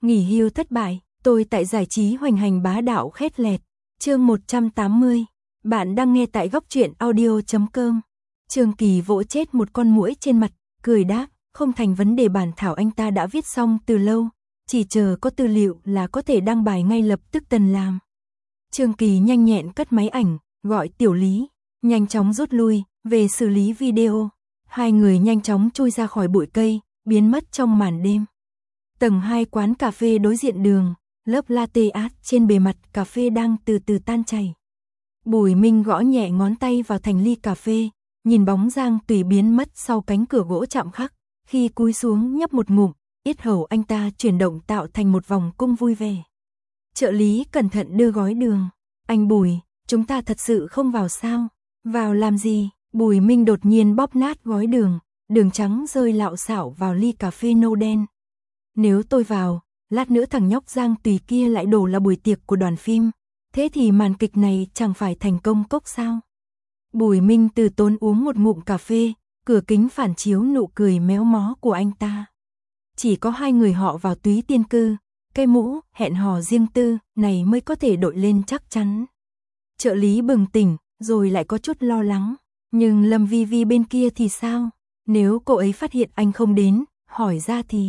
Nghỉ hưu thất bại, tôi tại giải trí hoành hành bá đạo khét lẹt. Chương 180. Bạn đang nghe tại góc truyện audio.com. Trương Kỳ vỗ chết một con muỗi trên mặt, cười đáp, không thành vấn đề, bản thảo anh ta đã viết xong từ lâu, chỉ chờ có tư liệu là có thể đăng bài ngay lập tức tần làm. Trương Kỳ nhanh nhẹn cất máy ảnh, gọi Tiểu Lý, nhanh chóng rút lui, về xử lý video. Hai người nhanh chóng chui ra khỏi bụi cây, biến mất trong màn đêm. Tầng 2 quán cà phê đối diện đường, lớp latte art trên bề mặt cà phê đang từ từ tan chảy. Bùi Minh gõ nhẹ ngón tay vào thành ly cà phê, nhìn bóng Giang Tùy biến mất sau cánh cửa gỗ chạm khắc, khi cúi xuống nhấp một ngụm, yết hầu anh ta chuyển động tạo thành một vòng cung vui vẻ. Trợ lý cẩn thận đưa gói đường. Anh Bùi, chúng ta thật sự không vào sao? Vào làm gì? Bùi Minh đột nhiên bóp nát gói đường, đường trắng rơi lạo xạo vào ly cà phê nâu đen. Nếu tôi vào, lát nữa thằng nhóc Giang Tùy kia lại đổ là buổi tiệc của đoàn phim, thế thì màn kịch này chẳng phải thành công cốc sao? Bùi Minh từ tốn uống một ngụm cà phê, cửa kính phản chiếu nụ cười méo mó của anh ta. Chỉ có hai người họ vào túy tiên cư, cây mũ, hẹn hò riêng tư, này mới có thể đội lên chắc chắn. Trợ lý bừng tỉnh, rồi lại có chút lo lắng. Nhưng Lâm Vi Vi bên kia thì sao? Nếu cô ấy phát hiện anh không đến, hỏi ra thì...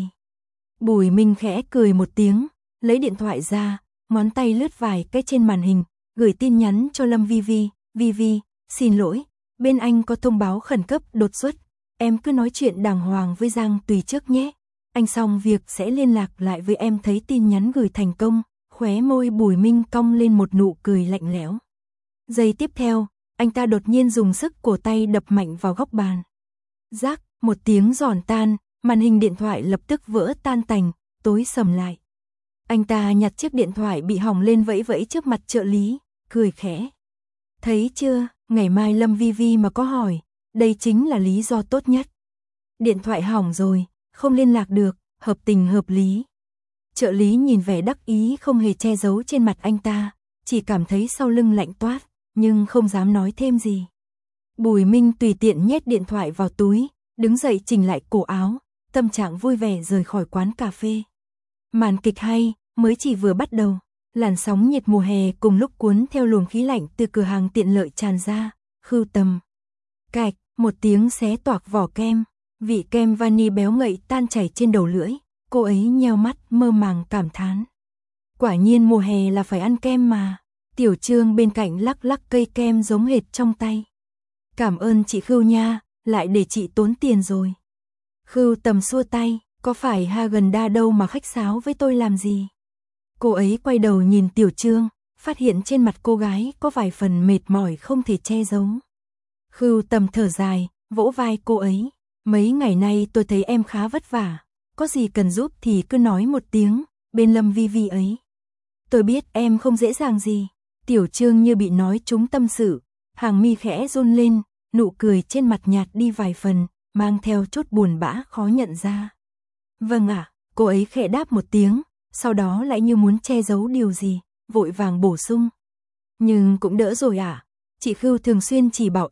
Bùi Minh khẽ cười một tiếng, lấy điện thoại ra, ngón tay lướt vài cái trên màn hình, gửi tin nhắn cho Lâm Vi Vi. Vi Vi, xin lỗi, bên anh có thông báo khẩn cấp đột xuất, em cứ nói chuyện đàng hoàng với Giang Tùy trước nhé. Anh xong việc sẽ liên lạc lại với em. Thấy tin nhắn gửi thành công, khóe môi Bùi Minh cong lên một nụ cười lạnh lẽo. Giây tiếp theo, anh ta đột nhiên dùng sức cổ tay đập mạnh vào góc bàn. Rác, một tiếng giòn tan, màn hình điện thoại lập tức vỡ tan tành, tối sầm lại. Anh ta nhặt chiếc điện thoại bị hỏng lên vẫy vẫy trước mặt trợ lý, cười khẽ. Thấy chưa, ngày mai Lâm Vi Vi mà có hỏi, đây chính là lý do tốt nhất. Điện thoại hỏng rồi, không liên lạc được, hợp tình hợp lý. Trợ lý nhìn vẻ đắc ý không hề che giấu trên mặt anh ta, chỉ cảm thấy sau lưng lạnh toát, nhưng không dám nói thêm gì. Bùi Minh tùy tiện nhét điện thoại vào túi, đứng dậy chỉnh lại cổ áo, tâm trạng vui vẻ rời khỏi quán cà phê. Màn kịch hay, mới chỉ vừa bắt đầu, làn sóng nhiệt mùa hè cùng lúc cuốn theo luồng khí lạnh từ cửa hàng tiện lợi tràn ra, khưu tầm. Cạch, một tiếng xé toạc vỏ kem, vị kem vani béo ngậy tan chảy trên đầu lưỡi, cô ấy nheo mắt mơ màng cảm thán. Quả nhiên mùa hè là phải ăn kem mà. Tiểu Trương bên cạnh lắc lắc cây kem giống hệt trong tay. Cảm ơn chị Khưu nha, lại để chị tốn tiền rồi. Khưu tầm xua tay, có phải Häagen-Dazs đâu mà khách sáo với tôi làm gì. Cô ấy quay đầu nhìn Tiểu Trương, phát hiện trên mặt cô gái có vài phần mệt mỏi không thể che giấu. Khưu tầm thở dài, vỗ vai cô ấy. Mấy ngày nay tôi thấy em khá vất vả, có gì cần giúp thì cứ nói một tiếng, bên Lâm Vi Vi ấy. Tôi biết em không dễ dàng gì. Tiểu Trương như bị nói trúng tâm sự, hàng mi khẽ run lên, nụ cười trên mặt nhạt đi vài phần, mang theo chút buồn bã khó nhận ra. Vâng ạ, cô ấy khẽ đáp một tiếng, sau đó lại như muốn che giấu điều gì, vội vàng bổ sung. Nhưng cũng đỡ rồi ạ, chị Khưu thường xuyên chỉ bảo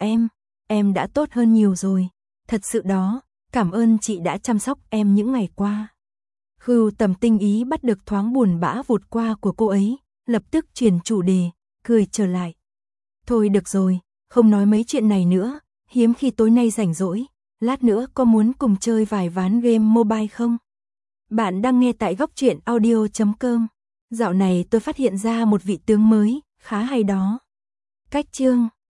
em đã tốt hơn nhiều rồi. Thật sự đó, cảm ơn chị đã chăm sóc em những ngày qua. Khưu tầm tinh ý bắt được thoáng buồn bã vụt qua của cô ấy, lập tức chuyển chủ đề, cười trở lại. Thôi được rồi, không nói mấy chuyện này nữa, hiếm khi tối nay rảnh rỗi, lát nữa có muốn cùng chơi vài ván game mobile không? Bạn đang nghe tại góc truyện audio.com. Dạo này tôi phát hiện ra một vị tướng mới, khá hay đó. Cách chương